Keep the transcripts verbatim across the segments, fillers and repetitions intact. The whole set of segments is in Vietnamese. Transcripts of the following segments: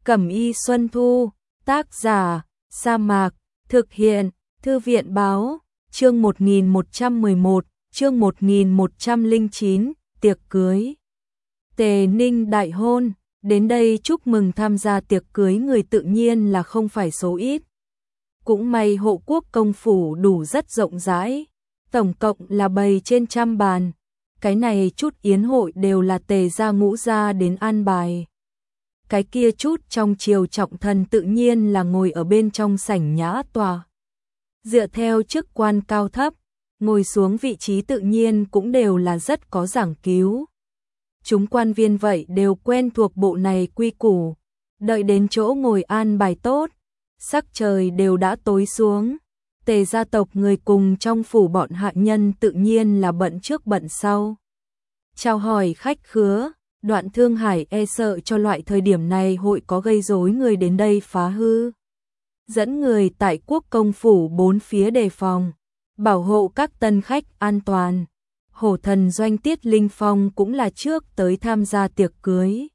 Cẩm y Xuân Thu, tác giả, Sa Mạc, thực hiện, Thư viện báo, chương một nghìn một trăm mười một, chương một nghìn một trăm lẻ chín, tiệc cưới. Tề Ninh đại hôn, đến đây chúc mừng tham gia tiệc cưới người tự nhiên là không phải số ít. Cũng may hộ quốc công phủ đủ rất rộng rãi, tổng cộng là bày trên trăm bàn. Cái này chút yến hội đều là Tề gia Ngũ gia đến an bài. Cái kia chút trong triều trọng thần tự nhiên là ngồi ở bên trong sảnh nhã tòa. Dựa theo chức quan cao thấp, ngồi xuống vị trí tự nhiên cũng đều là rất có giảng cứu. Chúng quan viên vậy đều quen thuộc bộ này quy củ, đợi đến chỗ ngồi an bài tốt, sắc trời đều đã tối xuống. Tề gia tộc người cùng trong phủ bọn hạ nhân tự nhiên là bận trước bận sau. Chào hỏi khách khứa, Đoạn Thương Hải e sợ cho loại thời điểm này hội có gây rối người đến đây phá hư. Dẫn người tại quốc công phủ bốn phía đề phòng, bảo hộ các tân khách an toàn. Hổ thần doanh Tiết Linh Phong cũng là trước tới tham gia tiệc cưới.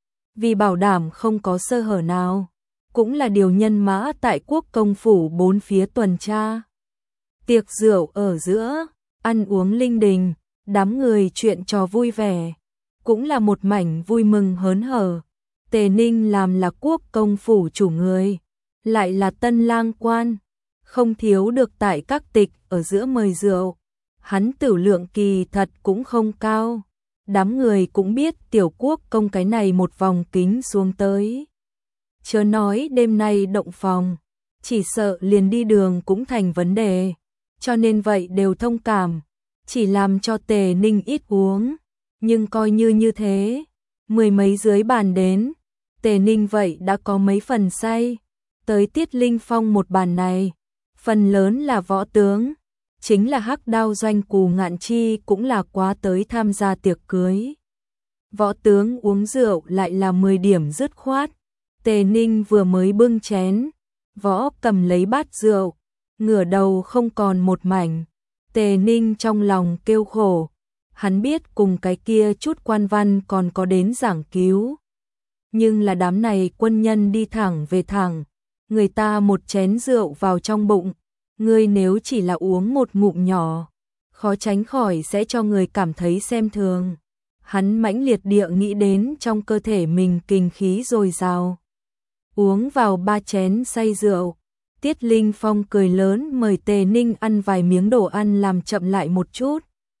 Vì bảo đảm không có sơ hở nào, cũng là điều nhân mã tại quốc công phủ bốn phía tuần tra. Tiệc rượu ở giữa, ăn uống linh đình, đám người chuyện trò vui vẻ, cũng là một mảnh vui mừng hớn hở. Tề Ninh làm là quốc công phủ chủ người, lại là tân lang quan, không thiếu được tại các tịch ở giữa mời rượu. Hắn tử lượng kỳ thật cũng không cao, đám người cũng biết tiểu quốc công cái này một vòng kính xuống tới. Chớ nói đêm nay động phòng, chỉ sợ liền đi đường cũng thành vấn đề, cho nên vậy đều thông cảm, chỉ làm cho Tề Ninh ít uống, nhưng coi như như thế, mười mấy dưới bàn đến, Tề Ninh vậy đã có mấy phần say, tới Tiết Linh Phong một bàn này, phần lớn là võ tướng. Chính là Hắc Đao Doanh Cù Ngạn Chi cũng là quá tới tham gia tiệc cưới. Võ tướng uống rượu lại là mười điểm dứt khoát. Tề Ninh vừa mới bưng chén, võ cầm lấy bát rượu, ngửa đầu không còn một mảnh. Tề Ninh trong lòng kêu khổ, hắn biết cùng cái kia chút quan văn còn có đến giảng cứu. Nhưng là đám này quân nhân đi thẳng về thẳng, người ta một chén rượu vào trong bụng. Ngươi nếu chỉ là uống một ngụm nhỏ, khó tránh khỏi sẽ cho người cảm thấy xem thường. Hắn mãnh liệt địa nghĩ đến trong cơ thể mình kinh khí dồi dào. Uống vào ba chén say rượu, Tiết Linh Phong cười lớn mời Tề Ninh ăn vài miếng đồ ăn làm chậm lại một chút.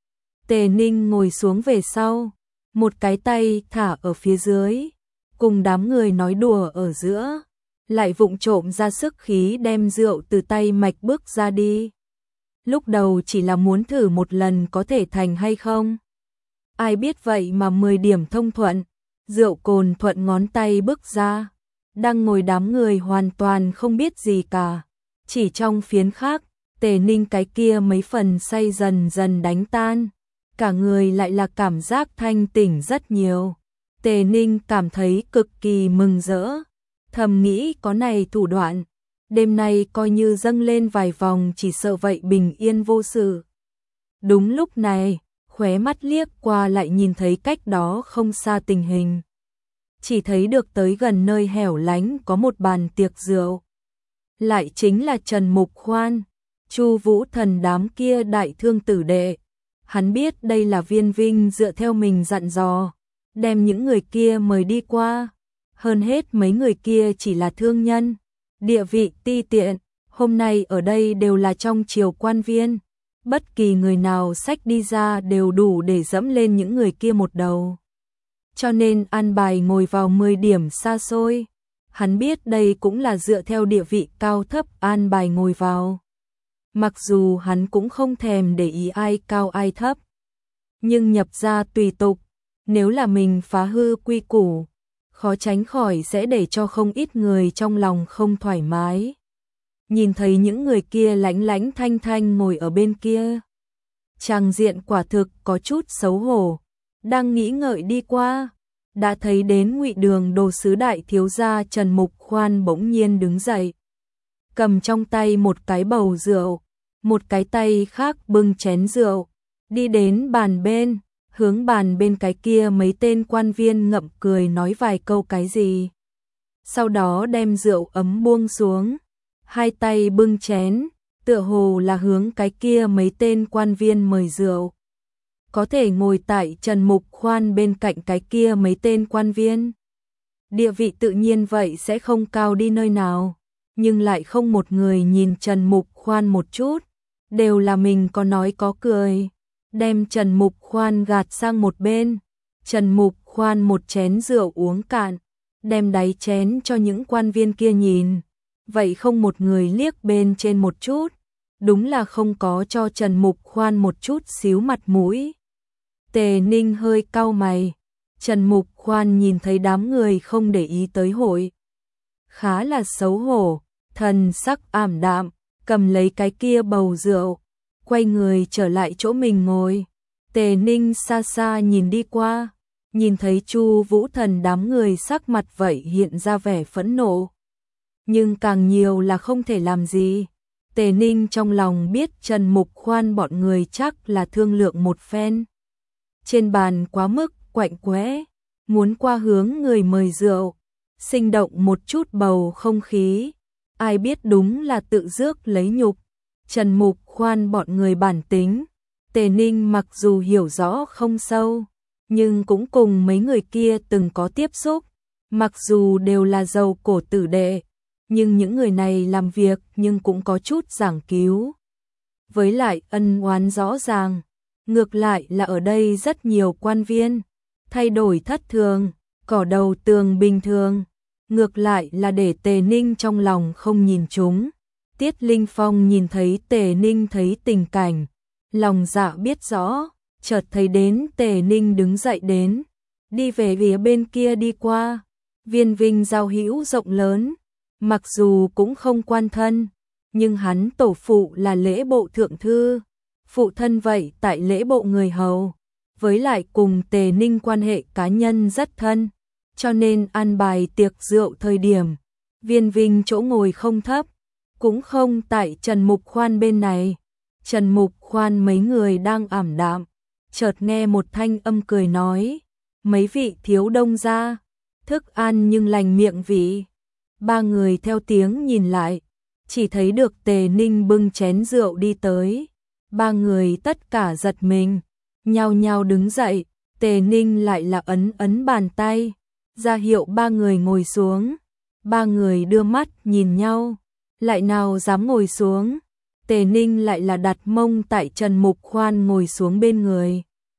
Tề Ninh ngồi xuống về sau, một cái tay thả ở phía dưới, cùng đám người nói đùa ở giữa. Lại vụng trộm ra sức khí đem rượu từ tay mạch bước ra đi. Lúc đầu chỉ là muốn thử một lần có thể thành hay không. Ai biết vậy mà mười điểm thông thuận, rượu cồn thuận ngón tay bước ra. Đang ngồi đám người hoàn toàn không biết gì cả. Chỉ trong phiến khác, Tề Ninh cái kia mấy phần say dần dần đánh tan. Cả người lại là cảm giác thanh tỉnh rất nhiều. Tề Ninh cảm thấy cực kỳ mừng rỡ. Thầm nghĩ có này thủ đoạn, đêm nay coi như dâng lên vài vòng chỉ sợ vậy bình yên vô sự. Đúng lúc này, khóe mắt liếc qua lại nhìn thấy cách đó không xa tình hình. Chỉ thấy được tới gần nơi hẻo lánh có một bàn tiệc rượu. Lại chính là Trần Mục Khoan, Chu Vũ Thần đám kia đại thương tử đệ. Hắn biết đây là Viên Vinh dựa theo mình dặn dò, đem những người kia mời đi qua. Hơn hết mấy người kia chỉ là thương nhân, địa vị ti tiện, hôm nay ở đây đều là trong triều quan viên, bất kỳ người nào xách đi ra đều đủ để dẫm lên những người kia một đầu. Cho nên an bài ngồi vào mười điểm xa xôi, hắn biết đây cũng là dựa theo địa vị cao thấp an bài ngồi vào. Mặc dù hắn cũng không thèm để ý ai cao ai thấp, nhưng nhập ra tùy tục, nếu là mình phá hư quy củ, khó tránh khỏi sẽ để cho không ít người trong lòng không thoải mái. Nhìn thấy những người kia lánh lánh thanh thanh ngồi ở bên kia, tràng diện quả thực có chút xấu hổ. Đang nghĩ ngợi đi qua, đã thấy đến Ngụy Đường Đồ sứ đại thiếu gia Trần Mục Khoan bỗng nhiên đứng dậy, cầm trong tay một cái bầu rượu, một cái tay khác bưng chén rượu, đi đến bàn bên. Hướng bàn bên cái kia mấy tên quan viên ngậm cười nói vài câu cái gì. sau đó đem rượu ấm buông xuống, hai tay bưng chén, tựa hồ là hướng cái kia mấy tên quan viên mời rượu. Có thể ngồi tại Trần Mục Khoan bên cạnh cái kia mấy tên quan viên. Địa vị tự nhiên vậy sẽ không cao đi nơi nào, nhưng lại không một người nhìn Trần Mục Khoan một chút, đều là mình có nói có cười, đem Trần Mục Khoan gạt sang một bên. Trần Mục Khoan một chén rượu uống cạn, đem đáy chén cho những quan viên kia nhìn, vậy không một người liếc bên trên một chút, đúng là không có cho Trần Mục Khoan một chút xíu mặt mũi. Tề Ninh hơi cau mày, Trần Mục Khoan nhìn thấy đám người không để ý tới hội, khá là xấu hổ, thần sắc ảm đạm, cầm lấy cái kia bầu rượu, quay người trở lại chỗ mình ngồi. Tề Ninh xa xa nhìn đi qua, nhìn thấy Chu Vũ Thần đám người sắc mặt vậy hiện ra vẻ phẫn nộ, nhưng càng nhiều là không thể làm gì. Tề Ninh trong lòng biết Trần Mục Khoan bọn người chắc là thương lượng một phen. Trên bàn quá mức quạnh quẽ, muốn qua hướng người mời rượu, sinh động một chút bầu không khí, ai biết đúng là tự rước lấy nhục. Trần Mục Khoan bọn người bản tính, Tề Ninh mặc dù hiểu rõ không sâu, nhưng cũng cùng mấy người kia từng có tiếp xúc, mặc dù đều là giàu cổ tử đệ, nhưng những người này làm việc nhưng cũng có chút giảng cứu. Với lại ân oán rõ ràng, ngược lại là ở đây rất nhiều quan viên, thay đổi thất thường, cỏ đầu tường bình thường, ngược lại là để Tề Ninh trong lòng không nhìn chúng. Tiết Linh Phong nhìn thấy Tề Ninh thấy tình cảnh, lòng dạ biết rõ, chợt thấy đến Tề Ninh đứng dậy đến, đi về phía bên kia đi qua. Viên Vinh giao hữu rộng lớn, mặc dù cũng không quan thân, nhưng hắn tổ phụ là lễ bộ thượng thư, phụ thân vậy tại lễ bộ người hầu, với lại cùng Tề Ninh quan hệ cá nhân rất thân, cho nên an bài tiệc rượu thời điểm, Viên Vinh chỗ ngồi không thấp, cũng không tại Trần Mục Khoan bên này. Trần Mục Khoan mấy người đang ảm đạm, chợt nghe một thanh âm cười nói, mấy vị thiếu đông gia, thức ăn nhưng lành miệng vị. Ba người theo tiếng nhìn lại, chỉ thấy được Tề Ninh bưng chén rượu đi tới. Ba người tất cả giật mình, nhao nhao đứng dậy. Tề Ninh lại là ấn ấn bàn tay, ra hiệu ba người ngồi xuống. Ba người đưa mắt nhìn nhau, lại nào dám ngồi xuống. Tề Ninh lại là đặt mông tại Trần Mục Khoan ngồi xuống bên người,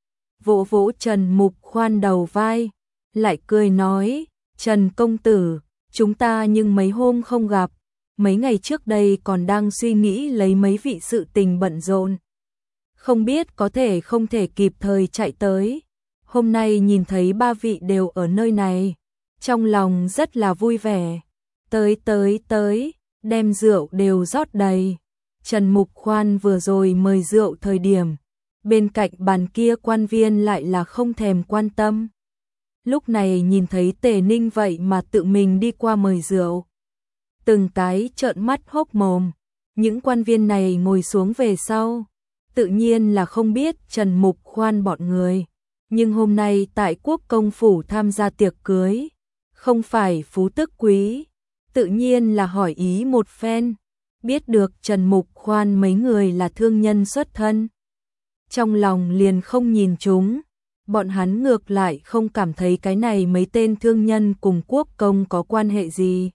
vỗ vỗ Trần Mục Khoan đầu vai, lại cười nói, Trần công tử, chúng ta nhưng mấy hôm không gặp, mấy ngày trước đây còn đang suy nghĩ lấy mấy vị sự tình bận rộn, không biết có thể không thể kịp thời chạy tới. Hôm nay nhìn thấy ba vị đều ở nơi này, trong lòng rất là vui vẻ. Tới tới tới, đem rượu đều rót đầy. Trần Mục Khoan vừa rồi mời rượu thời điểm, bên cạnh bàn kia quan viên lại là không thèm quan tâm. Lúc này nhìn thấy Tề Ninh vậy mà tự mình đi qua mời rượu, từng cái trợn mắt hốc mồm. Những quan viên này ngồi xuống về sau, tự nhiên là không biết Trần Mục Khoan bọn người, nhưng hôm nay tại Quốc công phủ tham gia tiệc cưới, không phải phú tức quý, tự nhiên là hỏi ý một phen. Biết được Trần Mục Khoan mấy người là thương nhân xuất thân, trong lòng liền không nhìn chúng. Bọn hắn ngược lại không cảm thấy cái này mấy tên thương nhân cùng quốc công có quan hệ gì,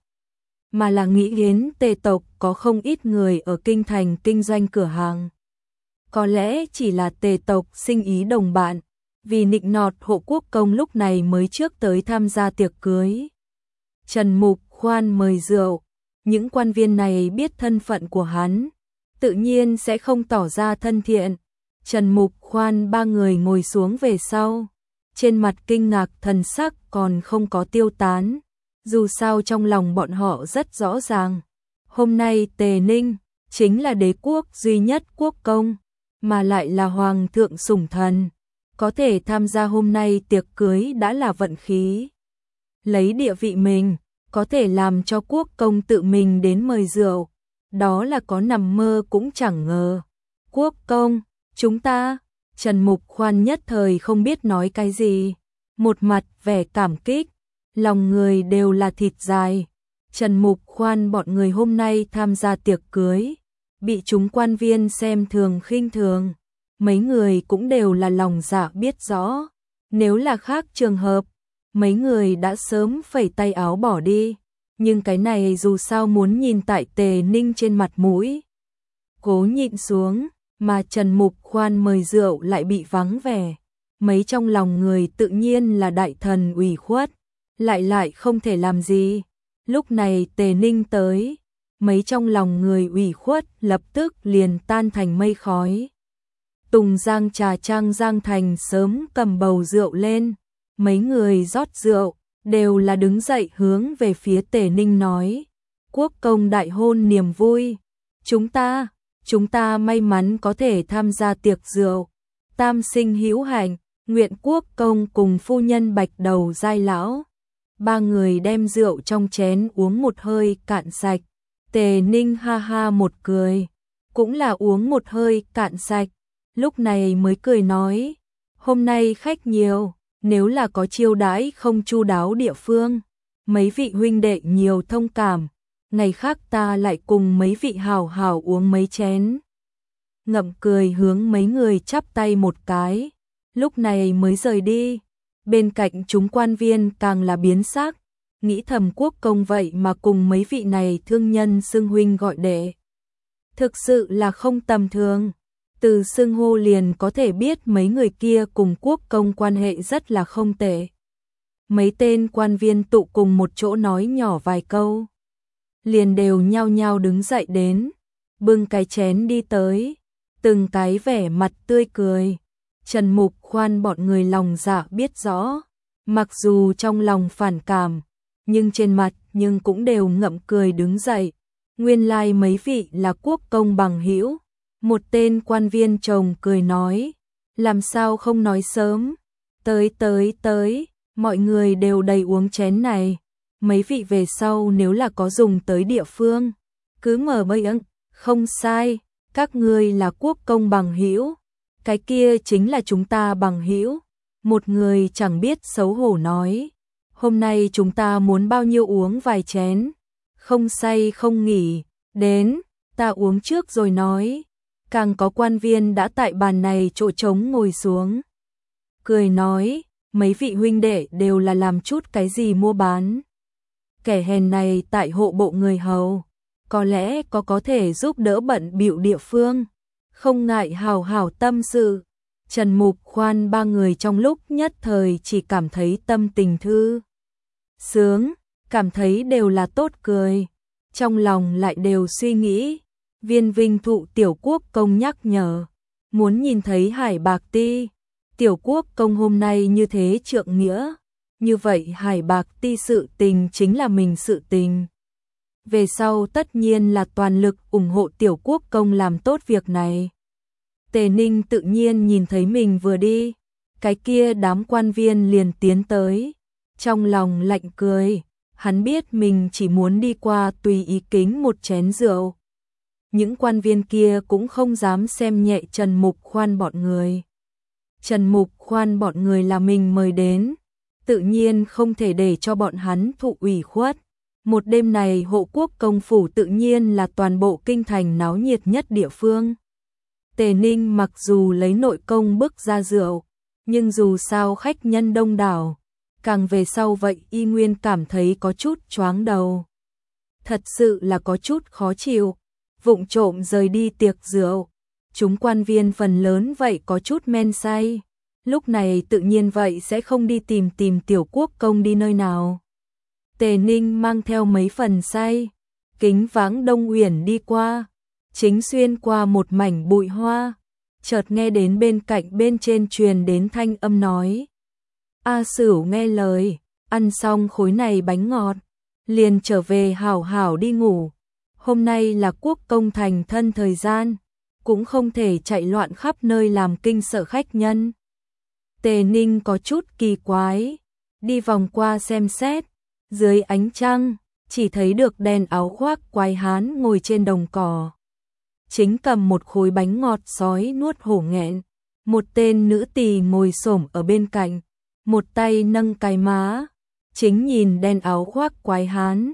mà là nghĩ đến Tề tộc có không ít người ở kinh thành kinh doanh cửa hàng. Có lẽ chỉ là Tề tộc sinh ý đồng bạn, vì nịnh nọt hộ quốc công lúc này mới trước tới tham gia tiệc cưới. Trần Mục Khoan mời rượu, những quan viên này biết thân phận của hắn, tự nhiên sẽ không tỏ ra thân thiện. Trần Mục Khoan ba người ngồi xuống về sau, trên mặt kinh ngạc thần sắc còn không có tiêu tán, dù sao trong lòng bọn họ rất rõ ràng. Hôm nay Tề Ninh chính là đế quốc duy nhất quốc công, mà lại là hoàng thượng sủng thần, có thể tham gia hôm nay tiệc cưới đã là vận khí. Lấy địa vị mình, có thể làm cho quốc công tự mình đến mời rượu, đó là có nằm mơ cũng chẳng ngờ. Quốc công, chúng ta, Trần Mục Khoan nhất thời không biết nói cái gì, một mặt vẻ cảm kích, lòng người đều là thịt dài, Trần Mục Khoan bọn người hôm nay tham gia tiệc cưới, bị chúng quan viên xem thường khinh thường. Mấy người cũng đều là lòng dạ biết rõ, nếu là khác trường hợp, mấy người đã sớm phẩy tay áo bỏ đi, nhưng cái này dù sao muốn nhìn tại Tề Ninh trên mặt mũi. Cố nhịn xuống, mà Trần Mục Khoan mời rượu lại bị vắng vẻ, mấy trong lòng người tự nhiên là đại thần ủy khuất, lại lại không thể làm gì. Lúc này Tề Ninh tới, mấy trong lòng người ủy khuất lập tức liền tan thành mây khói. Tùng Giang Trà Trang Giang Thành sớm cầm bầu rượu lên, mấy người rót rượu, đều là đứng dậy hướng về phía Tề Ninh nói, quốc công đại hôn niềm vui, chúng ta, chúng ta may mắn có thể tham gia tiệc rượu, tam sinh hữu hạnh, nguyện quốc công cùng phu nhân bạch đầu giai lão. Ba người đem rượu trong chén uống một hơi cạn sạch, Tề Ninh ha ha một cười, cũng là uống một hơi cạn sạch, lúc này mới cười nói, hôm nay khách nhiều, nếu là có chiêu đãi không chu đáo địa phương, mấy vị huynh đệ nhiều thông cảm, ngày khác ta lại cùng mấy vị hào hào uống mấy chén. Ngậm cười hướng mấy người chắp tay một cái, lúc này mới rời đi. Bên cạnh chúng quan viên càng là biến sắc, nghĩ thầm quốc công vậy mà cùng mấy vị này thương nhân xưng huynh gọi đệ. Thực sự là không tầm thường, từ xưng hô liền có thể biết mấy người kia cùng quốc công quan hệ rất là không tệ. Mấy tên quan viên tụ cùng một chỗ nói nhỏ vài câu, liền đều nhao nhao đứng dậy đến, bưng cái chén đi tới, từng cái vẻ mặt tươi cười. Trần Mục Khoan bọn người lòng dạ biết rõ, mặc dù trong lòng phản cảm, nhưng trên mặt nhưng cũng đều ngậm cười đứng dậy. Nguyên lai like mấy vị là quốc công bằng hữu. Một tên quan viên chồng cười nói, làm sao không nói sớm, tới tới tới, mọi người đều đầy uống chén này, mấy vị về sau nếu là có dùng tới địa phương, cứ mở bơi ưng, không sai, các ngươi là quốc công bằng hữu. Cái kia chính là chúng ta bằng hữu. Một người chẳng biết xấu hổ nói, hôm nay chúng ta muốn bao nhiêu uống vài chén, không say không nghỉ, đến, ta uống trước rồi nói. Càng có quan viên đã tại bàn này chỗ trống ngồi xuống, cười nói, mấy vị huynh đệ đều là làm chút cái gì mua bán. Kẻ hèn này tại hộ bộ người hầu, có lẽ có có thể giúp đỡ bận bịu địa phương. Không ngại hào hào tâm sự. Trần Mục Khoan ba người trong lúc nhất thời chỉ cảm thấy tâm tình thư sướng, cảm thấy đều là tốt cười, trong lòng lại đều suy nghĩ. Viên Vinh Thụ tiểu quốc công nhắc nhở, muốn nhìn thấy Hải Bạc Ti. Tiểu quốc công hôm nay như thế trượng nghĩa, như vậy Hải Bạc Ti sự tình chính là mình sự tình. Về sau tất nhiên là toàn lực ủng hộ tiểu quốc công làm tốt việc này. Tề Ninh tự nhiên nhìn thấy mình vừa đi, cái kia đám quan viên liền tiến tới, trong lòng lạnh cười, hắn biết mình chỉ muốn đi qua tùy ý kính một chén rượu. Những quan viên kia cũng không dám xem nhẹ Trần Mục Khoan bọn người. Trần Mục Khoan bọn người là mình mời đến, tự nhiên không thể để cho bọn hắn thụ ủy khuất. Một đêm này hộ quốc công phủ tự nhiên là toàn bộ kinh thành náo nhiệt nhất địa phương. Tề Ninh mặc dù lấy nội công bức ra rượu, nhưng dù sao khách nhân đông đảo, càng về sau vậy y nguyên cảm thấy có chút choáng đầu. Thật sự là có chút khó chịu, vụng trộm rời đi tiệc rượu, chúng quan viên phần lớn vậy có chút men say, lúc này tự nhiên vậy sẽ không đi tìm tìm tiểu quốc công đi nơi nào. Tề Ninh mang theo mấy phần say, kính vãng Đông Uyển đi qua, chính xuyên qua một mảnh bụi hoa, chợt nghe đến bên cạnh bên trên truyền đến thanh âm nói. A Sửu nghe lời, ăn xong khối này bánh ngọt, liền trở về hảo hảo đi ngủ. Hôm nay là quốc công thành thân thời gian, cũng không thể chạy loạn khắp nơi làm kinh sợ khách nhân. Tề Ninh có chút kỳ quái, đi vòng qua xem xét, dưới ánh trăng, chỉ thấy được đèn áo khoác quái hán ngồi trên đồng cỏ. Chính cầm một khối bánh ngọt sói nuốt hổ nghẹn, một tên nữ tỳ ngồi xổm ở bên cạnh, một tay nâng cái má, chính nhìn đèn áo khoác quái hán,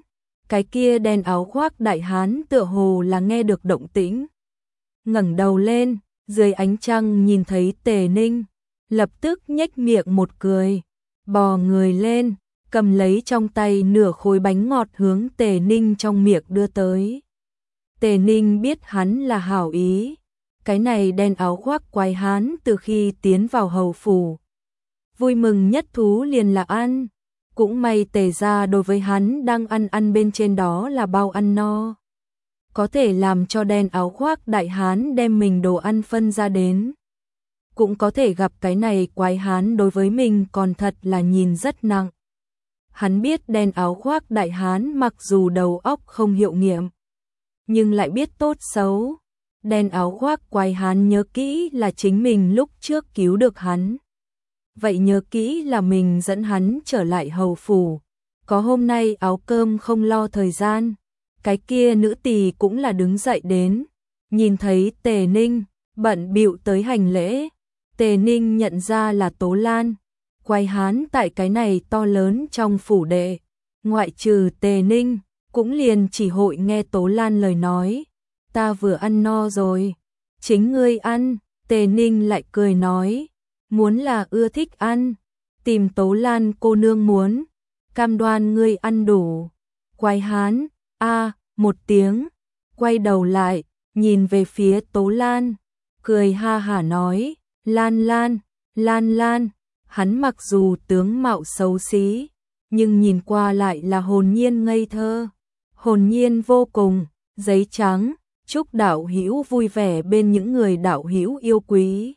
cái kia đen áo khoác đại hán tựa hồ là nghe được động tĩnh. Ngẩng đầu lên, dưới ánh trăng nhìn thấy Tề Ninh, lập tức nhếch miệng một cười, bò người lên, cầm lấy trong tay nửa khối bánh ngọt hướng Tề Ninh trong miệng đưa tới. Tề Ninh biết hắn là hảo ý, cái này đen áo khoác quái hán từ khi tiến vào hầu phủ, vui mừng nhất thú liền là ăn, cũng may Tề gia đối với hắn đang ăn ăn bên trên đó là bao ăn no. Có thể làm cho đen áo khoác đại hán đem mình đồ ăn phân ra đến. Cũng có thể gặp cái này quái hán đối với mình còn thật là nhìn rất nặng. Hắn biết đen áo khoác đại hán mặc dù đầu óc không hiệu nghiệm, nhưng lại biết tốt xấu. Đen áo khoác quái hán nhớ kỹ là chính mình lúc trước cứu được hắn. Vậy nhớ kỹ là mình dẫn hắn trở lại hầu phủ. Có hôm nay áo cơm không lo thời gian. Cái kia nữ tỳ cũng là đứng dậy đến. Nhìn thấy Tề Ninh, bận bịu tới hành lễ. Tề Ninh nhận ra là Tố Lan. Quái hán tại cái này to lớn trong phủ đệ. Ngoại trừ Tề Ninh, cũng liền chỉ hội nghe Tố Lan lời nói. Ta vừa ăn no rồi. Chính ngươi ăn. Tề Ninh lại cười nói. Muốn là ưa thích ăn. Tìm Tố Lan cô nương muốn. Cam đoan ngươi ăn đủ. Quái hán, a một tiếng. Quay đầu lại, nhìn về phía Tố Lan. Cười ha hả nói. Lan Lan, Lan Lan. Hắn mặc dù tướng mạo xấu xí, nhưng nhìn qua lại là hồn nhiên ngây thơ. Hồn nhiên vô cùng, giấy trắng. Chúc đạo hữu vui vẻ bên những người đạo hữu yêu quý.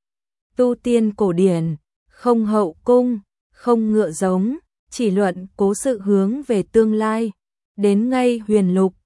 Tu tiên cổ điển, không hậu cung, không ngựa giống, chỉ luận cố sự hướng về tương lai. Đến ngay huyền lục,